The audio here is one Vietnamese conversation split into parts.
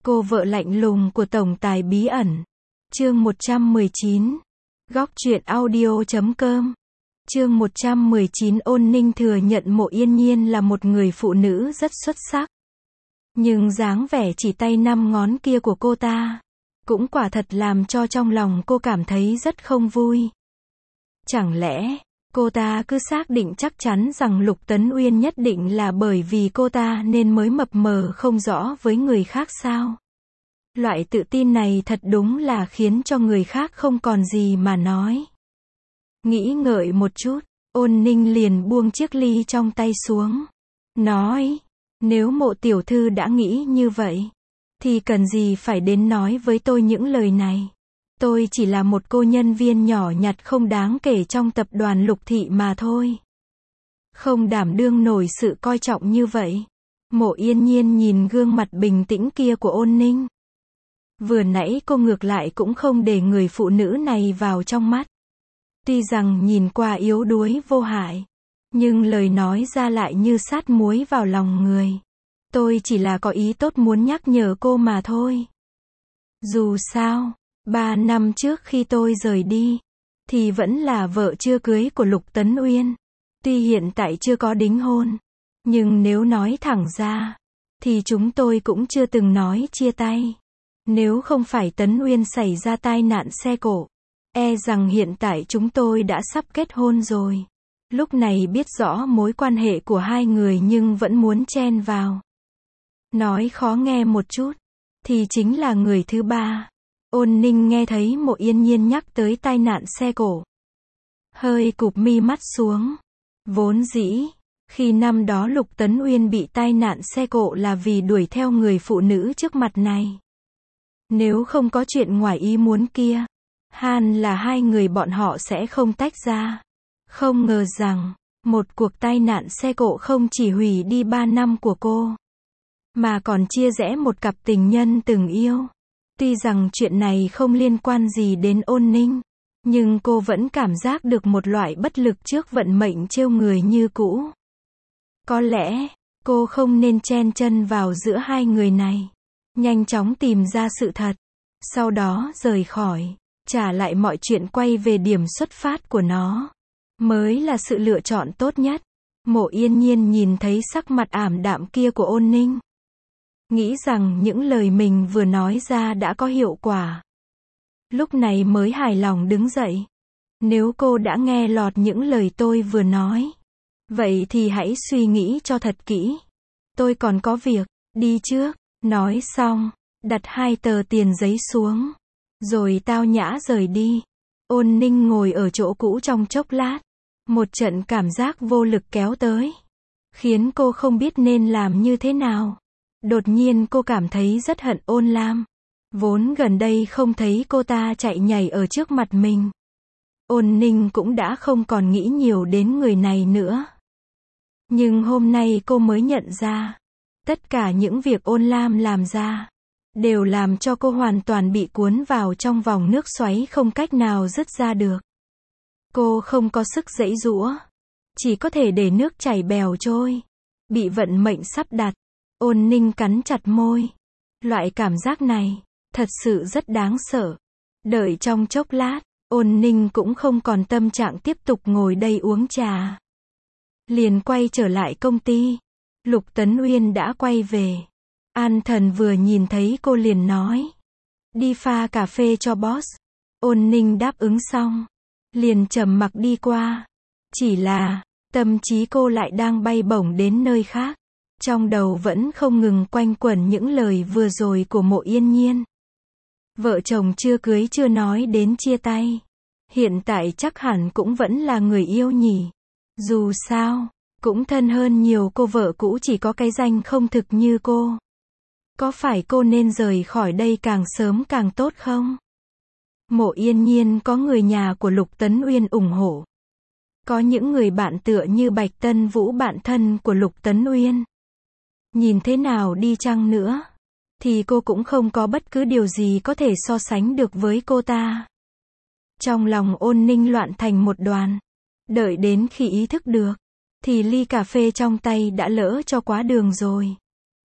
Cô vợ lạnh lùng của tổng tài bí ẩn. Chương 119. Góc truyện audio.com. Chương 119. Ôn Ninh thừa nhận Mộ Yên Nhiên là một người phụ nữ rất xuất sắc. Nhưng dáng vẻ chỉ tay 5 ngón kia của cô ta cũng quả thật làm cho trong lòng cô cảm thấy rất không vui. Chẳng lẽ cô ta cứ xác định chắc chắn rằng Lục Tấn Uyên nhất định là bởi vì cô ta nên mới mập mờ không rõ với người khác sao? Loại tự tin này thật đúng là khiến cho người khác không còn gì mà nói. Nghĩ ngợi một chút, Ôn Ninh liền buông chiếc ly trong tay xuống. Nói, nếu Mộ tiểu thư đã nghĩ như vậy, thì cần gì phải đến nói với tôi những lời này. Tôi chỉ là một cô nhân viên nhỏ nhặt không đáng kể trong tập đoàn Lục thị mà thôi. Không đảm đương nổi sự coi trọng như vậy. Mộ Yên Nhiên nhìn gương mặt bình tĩnh kia của Ôn Ninh. Vừa nãy cô ngược lại cũng không để người phụ nữ này vào trong mắt. Tuy rằng nhìn qua yếu đuối vô hại, nhưng lời nói ra lại như sát muối vào lòng người. Tôi chỉ là có ý tốt muốn nhắc nhở cô mà thôi. Dù sao, 3 năm trước khi tôi rời đi, thì vẫn là vợ chưa cưới của Lục Tấn Uyên. Tuy hiện tại chưa có đính hôn, nhưng nếu nói thẳng ra, thì chúng tôi cũng chưa từng nói chia tay. Nếu không phải Tấn Uyên xảy ra tai nạn xe cộ, e rằng hiện tại chúng tôi đã sắp kết hôn rồi. Lúc này biết rõ mối quan hệ của hai người nhưng vẫn muốn chen vào. Nói khó nghe một chút, thì chính là người thứ ba. Ôn Ninh nghe thấy Mộ Yên Nhiên nhắc tới tai nạn xe cộ, hơi cụp mi mắt xuống. Vốn dĩ, khi năm đó Lục Tấn Uyên bị tai nạn xe cộ là vì đuổi theo người phụ nữ trước mặt này. Nếu không có chuyện ngoài ý muốn kia, hẳn là hai người bọn họ sẽ không tách ra. Không ngờ rằng, một cuộc tai nạn xe cộ không chỉ hủy đi 3 năm của cô, mà còn chia rẽ một cặp tình nhân từng yêu. Tuy rằng chuyện này không liên quan gì đến Ôn Ninh, nhưng cô vẫn cảm giác được một loại bất lực trước vận mệnh trêu người như cũ. Có lẽ, cô không nên chen chân vào giữa hai người này. Nhanh chóng tìm ra sự thật, sau đó rời khỏi, trả lại mọi chuyện quay về điểm xuất phát của nó, mới là sự lựa chọn tốt nhất. Mộ Yên Nhiên nhìn thấy sắc mặt ảm đạm kia của Ôn Ninh, nghĩ rằng những lời mình vừa nói ra đã có hiệu quả. Lúc này mới hài lòng đứng dậy. Nếu cô đã nghe lọt những lời tôi vừa nói, vậy thì hãy suy nghĩ cho thật kỹ. Tôi còn có việc, đi trước. Nói xong, đặt 2 tờ tiền giấy xuống, rồi tao nhã rời đi. Ôn Ninh ngồi ở chỗ cũ trong chốc lát. Một trận cảm giác vô lực kéo tới, khiến cô không biết nên làm như thế nào. Đột nhiên cô cảm thấy rất hận Ôn Lam. Vốn gần đây không thấy cô ta chạy nhảy ở trước mặt mình, Ôn Ninh cũng đã không còn nghĩ nhiều đến người này nữa. Nhưng hôm nay cô mới nhận ra, tất cả những việc Ôn Lam làm ra, đều làm cho cô hoàn toàn bị cuốn vào trong vòng nước xoáy không cách nào dứt ra được. Cô không có sức giãy giụa, chỉ có thể để nước chảy bèo trôi. Bị vận mệnh sắp đặt, Ôn Ninh cắn chặt môi. Loại cảm giác này, thật sự rất đáng sợ. Đợi trong chốc lát, Ôn Ninh cũng không còn tâm trạng tiếp tục ngồi đây uống trà. Liền quay trở lại công ty. Lục Tấn Uyên đã quay về. An Thần vừa nhìn thấy cô liền nói, đi pha cà phê cho boss. Ôn Ninh đáp ứng xong, liền trầm mặc đi qua. Chỉ là, tâm trí cô lại đang bay bổng đến nơi khác. Trong đầu vẫn không ngừng quanh quẩn những lời vừa rồi của Mộ Yên Nhiên. Vợ chồng chưa cưới chưa nói đến chia tay, hiện tại chắc hẳn cũng vẫn là người yêu nhỉ. Dù sao, cũng thân hơn nhiều cô vợ cũ chỉ có cái danh không thực như cô. Có phải cô nên rời khỏi đây càng sớm càng tốt không? Mộ Yên Nhiên có người nhà của Lục Tấn Uyên ủng hộ. Có những người bạn tựa như Bạch Tân Vũ, bạn thân của Lục Tấn Uyên. Nhìn thế nào đi chăng nữa, thì cô cũng không có bất cứ điều gì có thể so sánh được với cô ta. Trong lòng Ôn Ninh loạn thành một đoàn. Đợi đến khi ý thức được, thì ly cà phê trong tay đã lỡ cho quá đường rồi.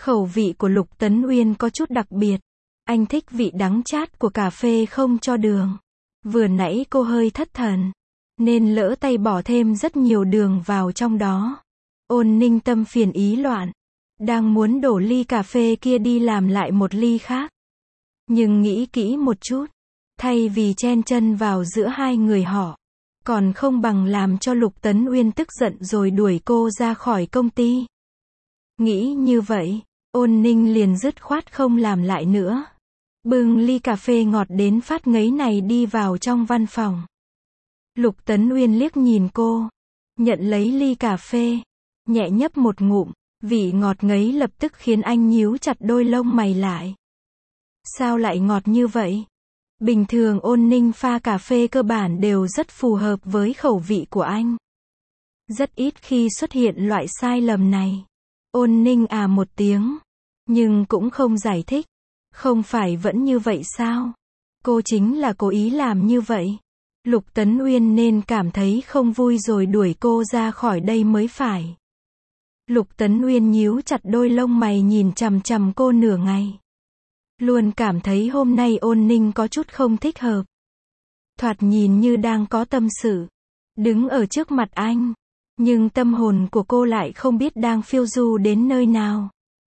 Khẩu vị của Lục Tấn Uyên có chút đặc biệt. Anh thích vị đắng chát của cà phê không cho đường. Vừa nãy cô hơi thất thần, nên lỡ tay bỏ thêm rất nhiều đường vào trong đó. Ôn Ninh tâm phiền ý loạn, đang muốn đổ ly cà phê kia đi làm lại một ly khác. Nhưng nghĩ kỹ một chút, thay vì chen chân vào giữa hai người họ, còn không bằng làm cho Lục Tấn Uyên tức giận rồi đuổi cô ra khỏi công ty. Nghĩ như vậy, Ôn Ninh liền dứt khoát không làm lại nữa. Bưng ly cà phê ngọt đến phát ngấy này đi vào trong văn phòng. Lục Tấn Uyên liếc nhìn cô, nhận lấy ly cà phê, nhẹ nhấp một ngụm, vị ngọt ngấy lập tức khiến anh nhíu chặt đôi lông mày lại. Sao lại ngọt như vậy? Bình thường Ôn Ninh pha cà phê cơ bản đều rất phù hợp với khẩu vị của anh. Rất ít khi xuất hiện loại sai lầm này. Ôn Ninh à một tiếng, nhưng cũng không giải thích. Không phải vẫn như vậy sao? Cô chính là cố ý làm như vậy. Lục Tấn Uyên nên cảm thấy không vui rồi đuổi cô ra khỏi đây mới phải. Lục Tấn Uyên nhíu chặt đôi lông mày nhìn chằm chằm cô nửa ngày. Luôn cảm thấy hôm nay Ôn Ninh có chút không thích hợp. Thoạt nhìn như đang có tâm sự, đứng ở trước mặt anh, nhưng tâm hồn của cô lại không biết đang phiêu du đến nơi nào.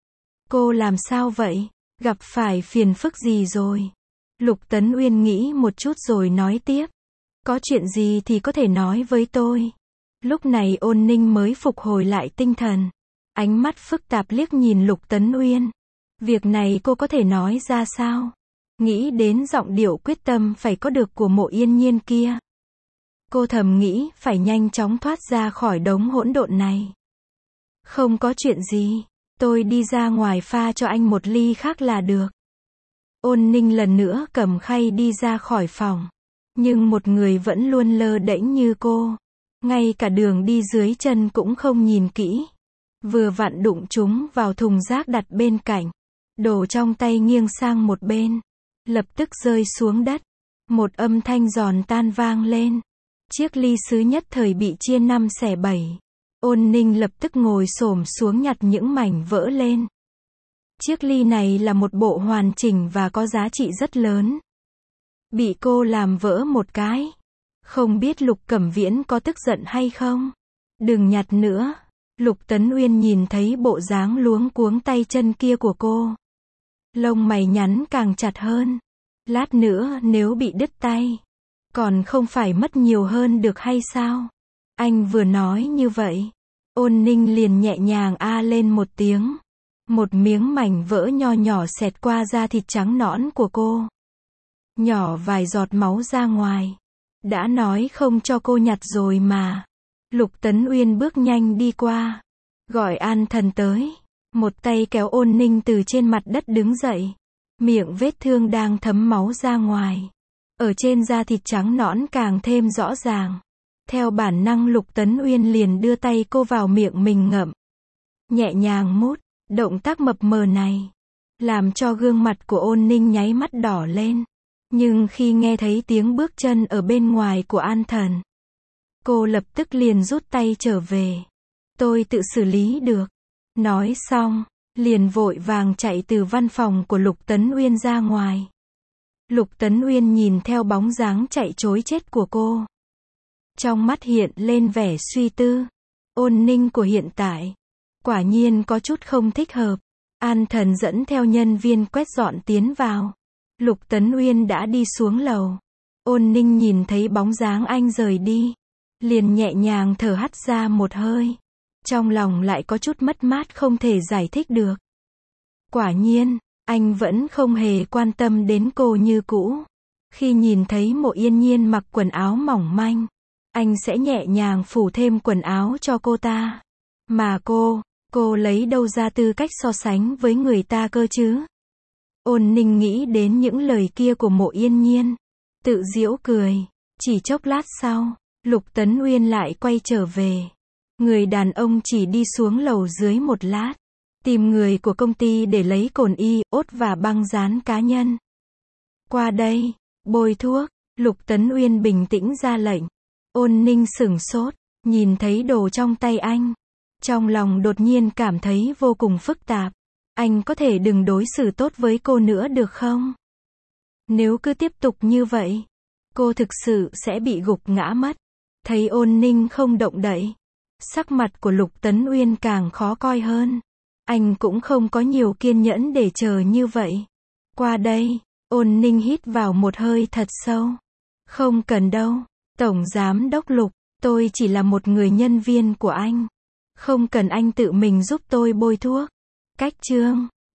Cô làm sao vậy? Gặp phải phiền phức gì rồi? Lục Tấn Uyên nghĩ một chút rồi nói tiếp. Có chuyện gì thì có thể nói với tôi. Lúc này Ôn Ninh mới phục hồi lại tinh thần. Ánh mắt phức tạp liếc nhìn Lục Tấn Uyên. Việc này cô có thể nói ra sao? Nghĩ đến giọng điệu quyết tâm phải có được của Mộ Yên Nhiên kia. Cô thầm nghĩ phải nhanh chóng thoát ra khỏi đống hỗn độn này. Không có chuyện gì. Tôi đi ra ngoài pha cho anh một ly khác là được. Ôn Ninh lần nữa cầm khay đi ra khỏi phòng. Nhưng một người vẫn luôn lơ đễnh như cô. Ngay cả đường đi dưới chân cũng không nhìn kỹ. Vừa vặn đụng chúng vào thùng rác đặt bên cạnh. Đồ trong tay nghiêng sang một bên. Lập tức rơi xuống đất. Một âm thanh giòn tan vang lên. Chiếc ly sứ nhất thời bị chia 5 xẻ 7. Ôn Ninh lập tức ngồi xổm xuống nhặt những mảnh vỡ lên. Chiếc ly này là một bộ hoàn chỉnh và có giá trị rất lớn. Bị cô làm vỡ một cái. Không biết Lục Cẩm Viễn có tức giận hay không? Đừng nhặt nữa. Lục Tấn Uyên nhìn thấy bộ dáng luống cuống tay chân kia của cô. Lông mày nhắn càng chặt hơn. Lát nữa nếu bị đứt tay, còn không phải mất nhiều hơn được hay sao? Anh vừa nói như vậy, Ôn Ninh liền nhẹ nhàng a lên một tiếng. Một miếng mảnh vỡ nho nhỏ xẹt qua da thịt trắng nõn của cô. Nhỏ vài giọt máu ra ngoài. Đã nói không cho cô nhặt rồi mà. Lục Tấn Uyên bước nhanh đi qua. Gọi An Thần tới. Một tay kéo Ôn Ninh từ trên mặt đất đứng dậy. Miệng vết thương đang thấm máu ra ngoài. Ở trên da thịt trắng nõn càng thêm rõ ràng. Theo bản năng Lục Tấn Uyên liền đưa tay cô vào miệng mình ngậm. Nhẹ nhàng mút. Động tác mập mờ này làm cho gương mặt của Ôn Ninh nháy mắt đỏ lên. Nhưng khi nghe thấy tiếng bước chân ở bên ngoài của An Thần, cô lập tức liền rút tay trở về. Tôi tự xử lý được. Nói xong, liền vội vàng chạy từ văn phòng của Lục Tấn Uyên ra ngoài. Lục Tấn Uyên nhìn theo bóng dáng chạy trối chết của cô. Trong mắt hiện lên vẻ suy tư. Ôn Ninh của hiện tại quả nhiên có chút không thích hợp. An Thần dẫn theo nhân viên quét dọn tiến vào. Lục Tấn Uyên đã đi xuống lầu. Ôn Ninh nhìn thấy bóng dáng anh rời đi, liền nhẹ nhàng thở hắt ra một hơi. Trong lòng lại có chút mất mát không thể giải thích được. Quả nhiên, anh vẫn không hề quan tâm đến cô như cũ. Khi nhìn thấy Mộ Yên Nhiên mặc quần áo mỏng manh, anh sẽ nhẹ nhàng phủ thêm quần áo cho cô ta. Mà cô lấy đâu ra tư cách so sánh với người ta cơ chứ? Ôn Ninh nghĩ đến những lời kia của Mộ Yên Nhiên, tự giễu cười. Chỉ chốc lát sau, Lục Tấn Uyên lại quay trở về. Người đàn ông chỉ đi xuống lầu dưới một lát, tìm người của công ty để lấy cồn iốt và băng dán cá nhân. Qua đây, bôi thuốc. Lục Tấn Uyên bình tĩnh ra lệnh. Ôn Ninh sửng sốt, nhìn thấy đồ trong tay anh. Trong lòng đột nhiên cảm thấy vô cùng phức tạp. Anh có thể đừng đối xử tốt với cô nữa được không? Nếu cứ tiếp tục như vậy, cô thực sự sẽ bị gục ngã mất. Thấy Ôn Ninh không động đậy, sắc mặt của Lục Tấn Uyên càng khó coi hơn. Anh cũng không có nhiều kiên nhẫn để chờ như vậy. Qua đây, Ôn Ninh hít vào một hơi thật sâu. Không cần đâu, Tổng Giám đốc Lục, tôi chỉ là một người nhân viên của anh. Không cần anh tự mình giúp tôi bôi thuốc. Cách chương